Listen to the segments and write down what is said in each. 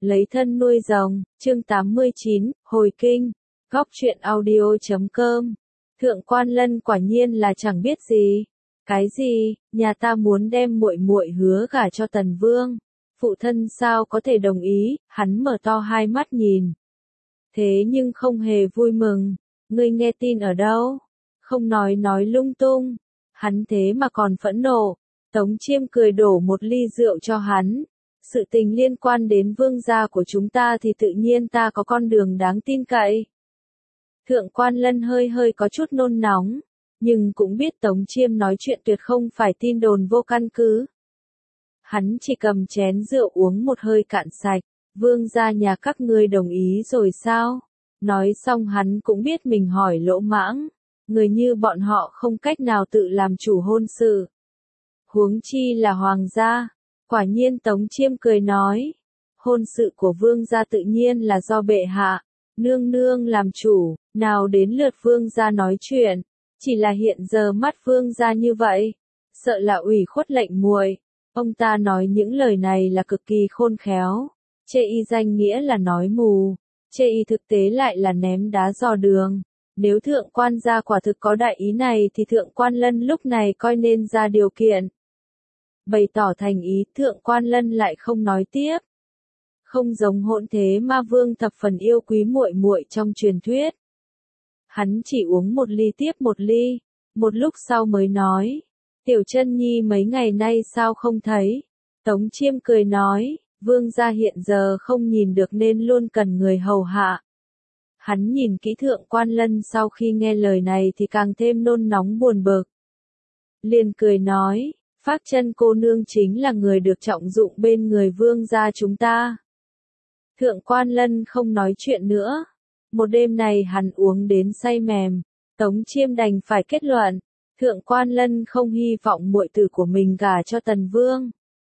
Lấy thân nuôi rồng, chương 89, hồi kinh, góc truyện audio.com. Thượng Quan Lân quả nhiên là chẳng biết gì. Cái gì, nhà ta muốn đem muội muội hứa gả cho Tần Vương. Phụ thân sao có thể đồng ý, hắn mở to hai mắt nhìn. Thế nhưng không hề vui mừng, ngươi nghe tin ở đâu? Không nói lung tung. Hắn thế mà còn phẫn nộ. Tống Chiêm cười đổ một ly rượu cho hắn. Sự tình liên quan đến vương gia của chúng ta thì tự nhiên ta có con đường đáng tin cậy. Thượng Quan Lân hơi có chút nôn nóng, nhưng cũng biết Tống Chiêm nói chuyện tuyệt không phải tin đồn vô căn cứ. Hắn chỉ cầm chén rượu uống một hơi cạn sạch, vương gia nhà các ngươi đồng ý rồi sao? Nói xong hắn cũng biết mình hỏi lỗ mãng, người như bọn họ không cách nào tự làm chủ hôn sự. Huống chi là hoàng gia. Quả nhiên Tống Chiêm cười nói, hôn sự của vương gia tự nhiên là do bệ hạ, nương nương làm chủ, nào đến lượt vương gia nói chuyện, chỉ là hiện giờ mắt vương gia như vậy, sợ là ủy khuất lệnh muội. Ông ta nói những lời này là cực kỳ khôn khéo, chê y danh nghĩa là nói mù, chê y thực tế lại là ném đá dò đường. Nếu thượng quan gia quả thực có đại ý này thì thượng quan Lân lúc này coi nên ra điều kiện. Bày tỏ thành ý, thượng quan Lân lại không nói tiếp. Không giống Hỗn Thế Ma Vương thập phần yêu quý muội muội trong truyền thuyết. Hắn chỉ uống một ly tiếp một ly, một lúc sau mới nói, Tiểu Chân Nhi mấy ngày nay sao không thấy? Tống Chiêm cười nói, vương gia hiện giờ không nhìn được nên luôn cần người hầu hạ. Hắn nhìn kỹ thượng quan Lân sau khi nghe lời này thì càng thêm nôn nóng buồn bực. Liền cười nói, Phác Chân cô nương chính là người được trọng dụng bên người vương gia chúng ta. Thượng quan Lân không nói chuyện nữa. Một đêm này hắn uống đến say mềm. Tống Chiêm đành phải kết luận, thượng quan Lân không hy vọng muội tử của mình gả cho Tần Vương.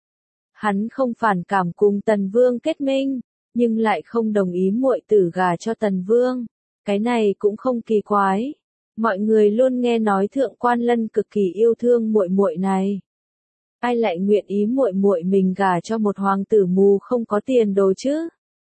Hắn không phản cảm cùng Tần Vương kết minh, nhưng lại không đồng ý muội tử gả cho Tần Vương. Cái này cũng không kỳ quái. Mọi người luôn nghe nói thượng quan Lân cực kỳ yêu thương muội muội này. Ai lại nguyện ý muội muội mình gả cho một hoàng tử mù không có tiền đồ chứ?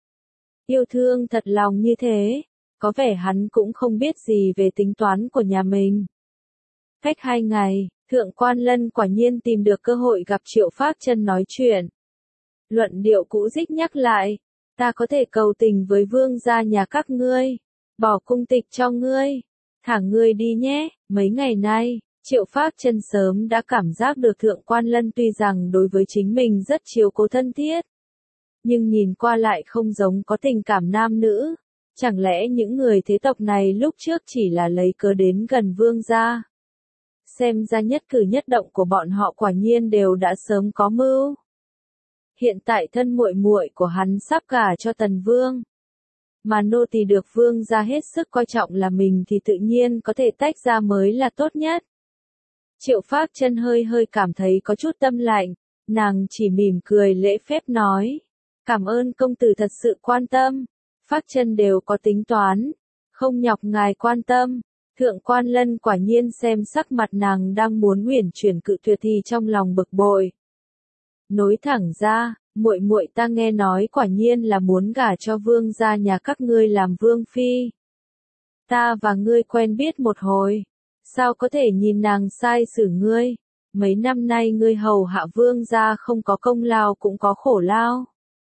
Yêu thương thật lòng như thế, có vẻ hắn cũng không biết gì về tính toán của nhà mình. Cách 2 ngày, thượng quan Lân quả nhiên tìm được cơ hội gặp Triệu Phác Chân nói chuyện. Luận điệu cũ dích nhắc lại, ta có thể cầu tình với vương gia nhà các ngươi, bỏ cung tịch cho ngươi, thả ngươi đi nhé. Mấy ngày nay, Triệu Phác Chân sớm đã cảm giác được thượng quan Lân tuy rằng đối với chính mình rất chiếu cố thân thiết, nhưng nhìn qua lại không giống có tình cảm nam nữ. Chẳng lẽ những người thế tộc này lúc trước chỉ là lấy cớ đến gần vương gia? Xem ra nhất cử nhất động của bọn họ quả nhiên đều đã sớm có mưu. Hiện tại thân muội muội của hắn sắp gả cho Tần Vương, mà nô tỳ được vương gia hết sức coi trọng là mình thì tự nhiên có thể tách ra mới là tốt nhất. Triệu Phác Chân hơi cảm thấy có chút tâm lạnh, nàng chỉ mỉm cười lễ phép nói, cảm ơn công tử thật sự quan tâm, Phác Chân đều có tính toán, không nhọc ngài quan tâm. Thượng quan Lân quả nhiên xem sắc mặt nàng đang muốn uyển chuyển cự tuyệt thì trong lòng bực bội. Nối thẳng ra, muội muội ta nghe nói quả nhiên là muốn gả cho vương gia nhà các ngươi làm vương phi. Ta và ngươi quen biết một hồi, sao có thể nhìn nàng sai xử ngươi? Mấy năm nay ngươi hầu hạ vương gia không có công lao cũng có khổ lao.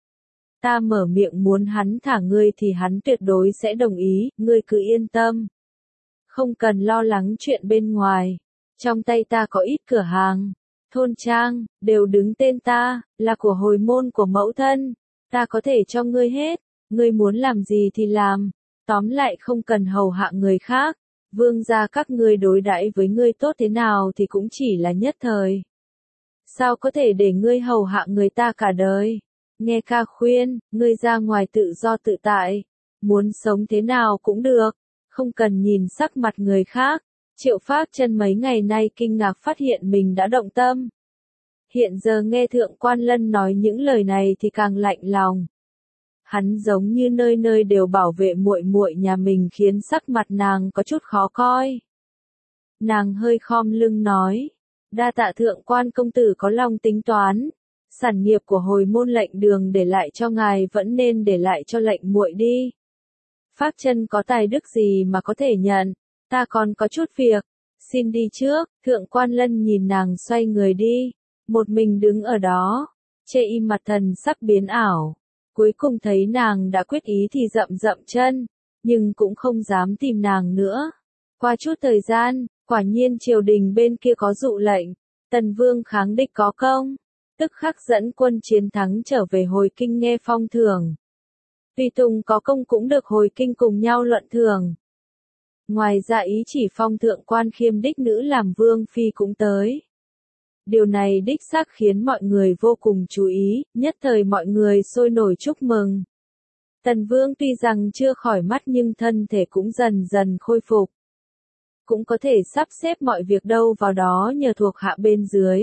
Ta mở miệng muốn hắn thả ngươi thì hắn tuyệt đối sẽ đồng ý, ngươi cứ yên tâm. Không cần lo lắng chuyện bên ngoài. Trong tay ta có ít cửa hàng, thôn trang, đều đứng tên ta, là của hồi môn của mẫu thân. Ta có thể cho ngươi hết, ngươi muốn làm gì thì làm. Tóm lại không cần hầu hạ người khác. Vương gia các ngươi đối đãi với ngươi tốt thế nào thì cũng chỉ là nhất thời. Sao có thể để ngươi hầu hạ người ta cả đời? Nghe ca khuyên, ngươi ra ngoài tự do tự tại. Muốn sống thế nào cũng được. Không cần nhìn sắc mặt người khác. Triệu Phác Chân mấy ngày nay kinh ngạc phát hiện mình đã động tâm. Hiện giờ nghe thượng quan Lân nói những lời này thì càng lạnh lòng. Hắn giống như nơi nơi đều bảo vệ muội muội nhà mình khiến sắc mặt nàng có chút khó coi. Nàng hơi khom lưng nói, đa tạ thượng quan công tử có lòng tính toán. Sản nghiệp của hồi môn lệnh đường để lại cho ngài vẫn nên để lại cho lệnh muội đi. Phác Chân có tài đức gì mà có thể nhận, ta còn có chút việc, xin đi trước. Thượng Quan Lân nhìn nàng xoay người đi, một mình đứng ở đó, chê y mặt thần sắc biến ảo. Cuối cùng thấy nàng đã quyết ý thì dậm dậm chân, nhưng cũng không dám tìm nàng nữa. Qua chút thời gian, quả nhiên triều đình bên kia có dụ lệnh, Tần Vương kháng địch có công, tức khắc dẫn quân chiến thắng trở về hồi kinh nghe phong thưởng. Tùy tùng có công cũng được hồi kinh cùng nhau luận thưởng. Ngoài ra ý chỉ phong thượng quan Khiêm đích nữ làm vương phi cũng tới. Điều này đích xác khiến mọi người vô cùng chú ý, nhất thời mọi người sôi nổi chúc mừng. Tần Vương tuy rằng chưa khỏi mắt nhưng thân thể cũng dần dần khôi phục. Cũng có thể sắp xếp mọi việc đâu vào đó nhờ thuộc hạ bên dưới.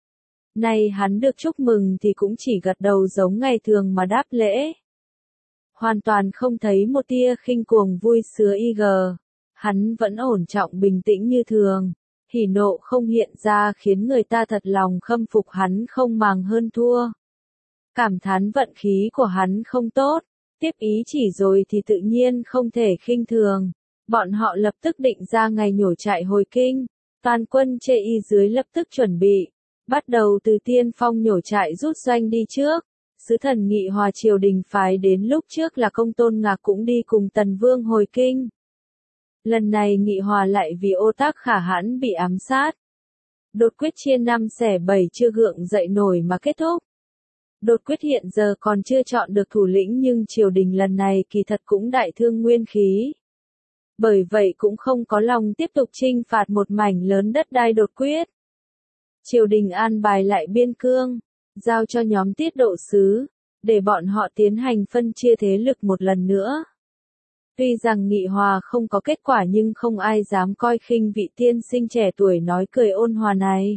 Nay hắn được chúc mừng thì cũng chỉ gật đầu giống ngày thường mà đáp lễ. Hoàn toàn không thấy một tia khinh cuồng vui sướng hắn vẫn ổn trọng bình tĩnh như thường. Hỉ nộ không hiện ra khiến người ta thật lòng khâm phục hắn không màng hơn thua. Cảm thán vận khí của hắn không tốt, tiếp ý chỉ rồi thì tự nhiên không thể khinh thường. Bọn họ lập tức định ra ngày nhổ trại hồi kinh, toàn quân chê y dưới lập tức chuẩn bị, bắt đầu từ Tiên Phong nhổ trại rút doanh đi trước. Sứ thần Nghị Hòa triều đình phái đến lúc trước là Công Tôn Ngạc cũng đi cùng Tần Vương hồi kinh. Lần này Nghị Hòa lại vì Ô Tác Khả Hãn bị ám sát. Đột quyết chia 5 xẻ 7 chưa gượng dậy nổi mà kết thúc. Đột quyết hiện giờ còn chưa chọn được thủ lĩnh nhưng triều đình lần này kỳ thật cũng đại thương nguyên khí. Bởi vậy cũng không có lòng tiếp tục chinh phạt một mảnh lớn đất đai đột quyết. Triều đình an bài lại biên cương, giao cho nhóm tiết độ sứ, để bọn họ tiến hành phân chia thế lực một lần nữa. Tuy rằng Nghị Hòa không có kết quả nhưng không ai dám coi khinh vị tiên sinh trẻ tuổi nói cười ôn hòa này.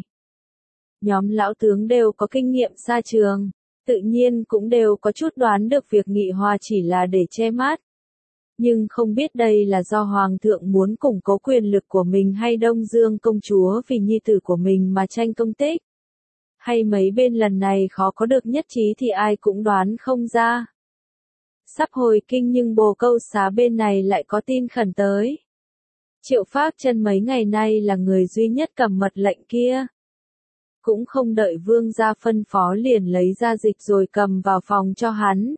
Nhóm lão tướng đều có kinh nghiệm xa trường, tự nhiên cũng đều có chút đoán được việc Nghị Hòa chỉ là để che mắt. Nhưng không biết đây là do Hoàng thượng muốn củng cố quyền lực của mình hay Đông Dương công chúa vì nhi tử của mình mà tranh công tích. Hay mấy bên lần này khó có được nhất trí thì ai cũng đoán không ra. Sắp hồi kinh nhưng Bồ Câu Xá bên này lại có tin khẩn tới. Triệu Phác Chân mấy ngày nay là người duy nhất cầm mật lệnh kia. Cũng không đợi vương gia phân phó liền lấy ra dịch rồi cầm vào phòng cho hắn.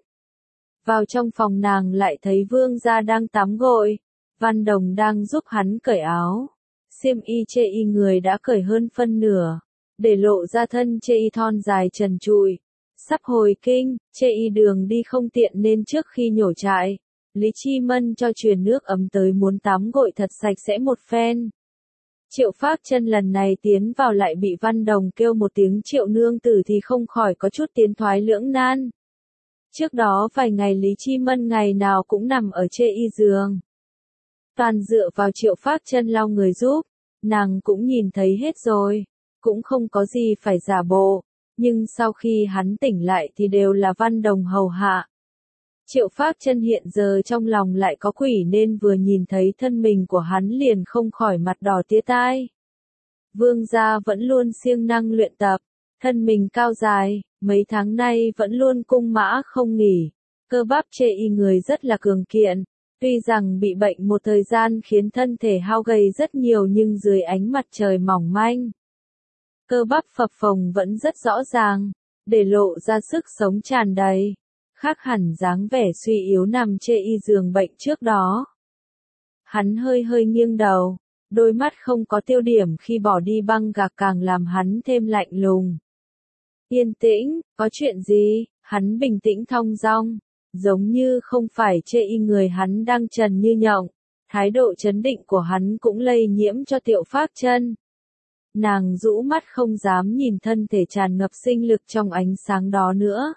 Vào trong phòng nàng lại thấy vương gia đang tắm gội, Văn Đồng đang giúp hắn cởi áo. Xiêm y chê y người đã cởi hơn phân nửa, để lộ ra thân chê y thon dài trần trụi. Sắp hồi kinh, chê y đường đi không tiện nên trước khi nhổ trại, Lý Chi Mân cho truyền nước ấm tới muốn tắm gội thật sạch sẽ một phen. Triệu Phác Chân lần này tiến vào lại bị Văn Đồng kêu một tiếng Triệu nương tử thì không khỏi có chút tiến thoái lưỡng nan. Trước đó vài ngày Lý Chi Mân ngày nào cũng nằm ở chê y giường. Toàn dựa vào Triệu Phác Chân lau người giúp, nàng cũng nhìn thấy hết rồi, cũng không có gì phải giả bộ, nhưng sau khi hắn tỉnh lại thì đều là Văn Đồng hầu hạ. Triệu Phác Chân hiện giờ trong lòng lại có quỷ nên vừa nhìn thấy thân mình của hắn liền không khỏi mặt đỏ tía tai. Vương gia vẫn luôn siêng năng luyện tập, thân mình cao dài, mấy tháng nay vẫn luôn cung mã không nghỉ, cơ bắp chê y người rất là cường kiện. Tuy rằng bị bệnh một thời gian khiến thân thể hao gầy rất nhiều nhưng dưới ánh mặt trời mỏng manh, cơ bắp phập phồng vẫn rất rõ ràng, để lộ ra sức sống tràn đầy, khác hẳn dáng vẻ suy yếu nằm chê y giường bệnh trước đó. Hắn hơi hơi nghiêng đầu, đôi mắt không có tiêu điểm khi bỏ đi băng gạc càng làm hắn thêm lạnh lùng. Yên tĩnh, có chuyện gì? Hắn bình tĩnh thong dong, giống như không phải chê y người hắn đang trần như nhộng, thái độ chấn định của hắn cũng lây nhiễm cho Triệu Phác Chân. Nàng rũ mắt không dám nhìn thân thể tràn ngập sinh lực trong ánh sáng đó nữa.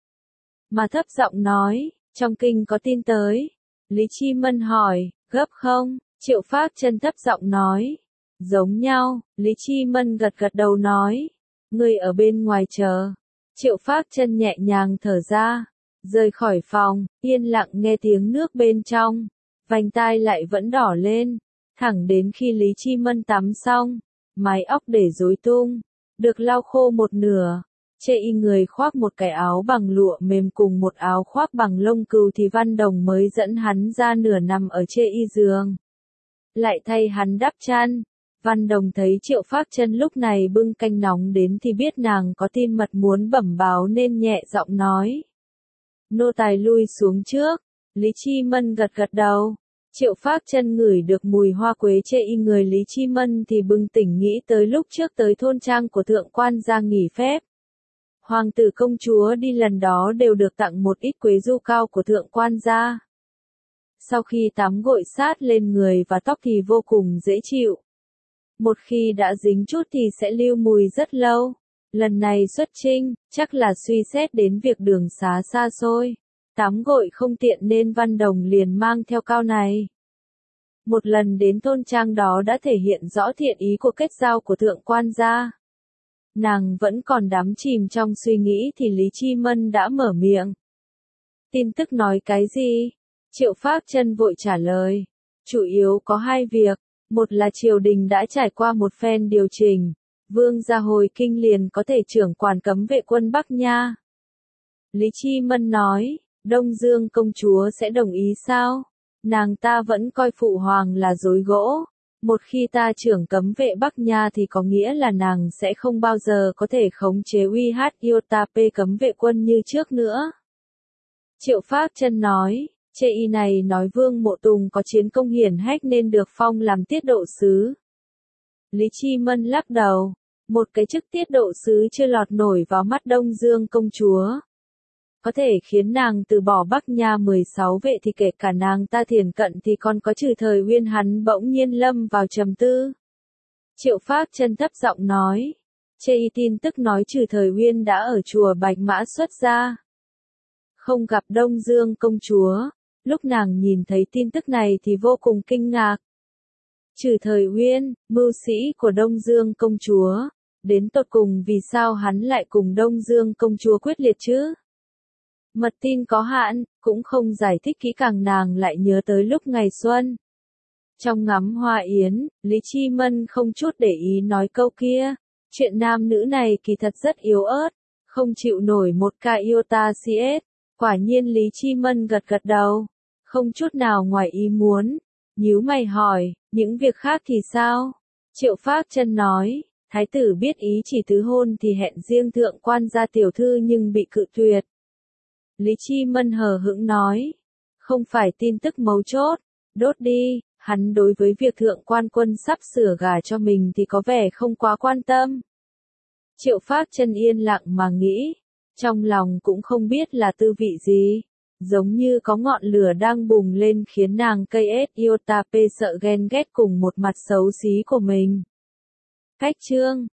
Mà thấp giọng nói, trong kinh có tin tới. Lý Chi Mân hỏi, gấp không? Triệu Phác Chân thấp giọng nói, giống nhau. Lý Chi Mân gật gật đầu nói, ngươi ở bên ngoài chờ. Triệu Phác Chân nhẹ nhàng thở ra, rời khỏi phòng, yên lặng nghe tiếng nước bên trong, vành tai lại vẫn đỏ lên, thẳng đến khi Lý Chi Mân tắm xong, mái óc để rối tung, được lau khô một nửa, Chê y người khoác một cái áo bằng lụa mềm cùng một áo khoác bằng lông cừu thì Văn Đồng mới dẫn hắn ra nửa nằm ở chê y giường. Lại thay hắn đắp chăn. Văn Đồng thấy Triệu Phác Chân lúc này bưng canh nóng đến thì biết nàng có tin mật muốn bẩm báo nên nhẹ giọng nói. Nô tài lui xuống trước. Lý Chi Mân gật gật đầu. Triệu Phác Chân ngửi được mùi hoa quế chê y người Lý Chi Mân thì bừng tỉnh nghĩ tới lúc trước tới thôn trang của thượng quan gia nghỉ phép. Hoàng tử công chúa đi lần đó đều được tặng một ít quế du cao của thượng quan gia. Sau khi tắm gội sát lên người và tóc thì vô cùng dễ chịu. Một khi đã dính chút thì sẽ lưu mùi rất lâu. Lần này xuất chinh, chắc là suy xét đến việc đường xá xa xôi. Tắm gội không tiện nên Văn Đồng liền mang theo cao này. Một lần đến thôn trang đó đã thể hiện rõ thiện ý của kết giao của thượng quan gia. Nàng vẫn còn đắm chìm trong suy nghĩ thì Lý Chi Mân đã mở miệng. Tin tức nói cái gì? Triệu Phác Chân vội trả lời. Chủ yếu có hai việc. Một là triều đình đã trải qua một phen điều chỉnh. Vương gia hồi kinh liền có thể trưởng quản cấm vệ quân Bắc Nha. Lý Chi Mân nói. Đông Dương công chúa sẽ đồng ý sao? Nàng ta vẫn coi phụ hoàng là dối gỗ. Một khi ta trưởng cấm vệ Bắc Nha thì có nghĩa là nàng sẽ không bao giờ có thể khống chế UHIOTP cấm vệ quân như trước nữa. Triệu Phác Chân nói, chê y này nói Vương Mộ Tùng có chiến công hiển hách nên được phong làm tiết độ sứ. Lý Chi Mân lắc đầu, một cái chức tiết độ sứ chưa lọt nổi vào mắt Đông Dương công chúa. Có thể khiến nàng từ bỏ Bắc Nha 16 vệ thì kể cả nàng ta thiền cận thì còn có Trừ Thời Uyên. Hắn bỗng nhiên lâm vào trầm tư. Triệu Phác Chân thấp giọng nói. Chê y tin tức nói Trừ Thời Uyên đã ở chùa Bạch Mã xuất gia. Không gặp Đông Dương công chúa. Lúc nàng nhìn thấy tin tức này thì vô cùng kinh ngạc. Trừ Thời Uyên, mưu sĩ của Đông Dương công chúa. Đến tột cùng vì sao hắn lại cùng Đông Dương công chúa quyết liệt chứ? Mật tin có hạn, cũng không giải thích kỹ càng nàng lại nhớ tới lúc ngày xuân. Trong ngắm hoa yến, Lý Chi Mân không chút để ý nói câu kia. Chuyện nam nữ này kỳ thật rất yếu ớt, không chịu nổi một ca iota CS. Quả nhiên Lý Chi Mân gật gật đầu, không chút nào ngoài ý muốn. Nhíu mày hỏi, những việc khác thì sao? Triệu Phác Chân nói, thái tử biết ý chỉ tứ hôn thì hẹn riêng thượng quan gia tiểu thư nhưng bị cự tuyệt. Lý Chi Mân hờ hững nói, không phải tin tức mấu chốt, đốt đi. Hắn đối với việc thượng quan quân sắp sửa gả cho mình thì có vẻ không quá quan tâm. Triệu Phác Chân yên lặng mà nghĩ, trong lòng cũng không biết là tư vị gì, giống như có ngọn lửa đang bùng lên khiến nàng cây iota p sợ ghen ghét cùng một mặt xấu xí của mình. Cách chương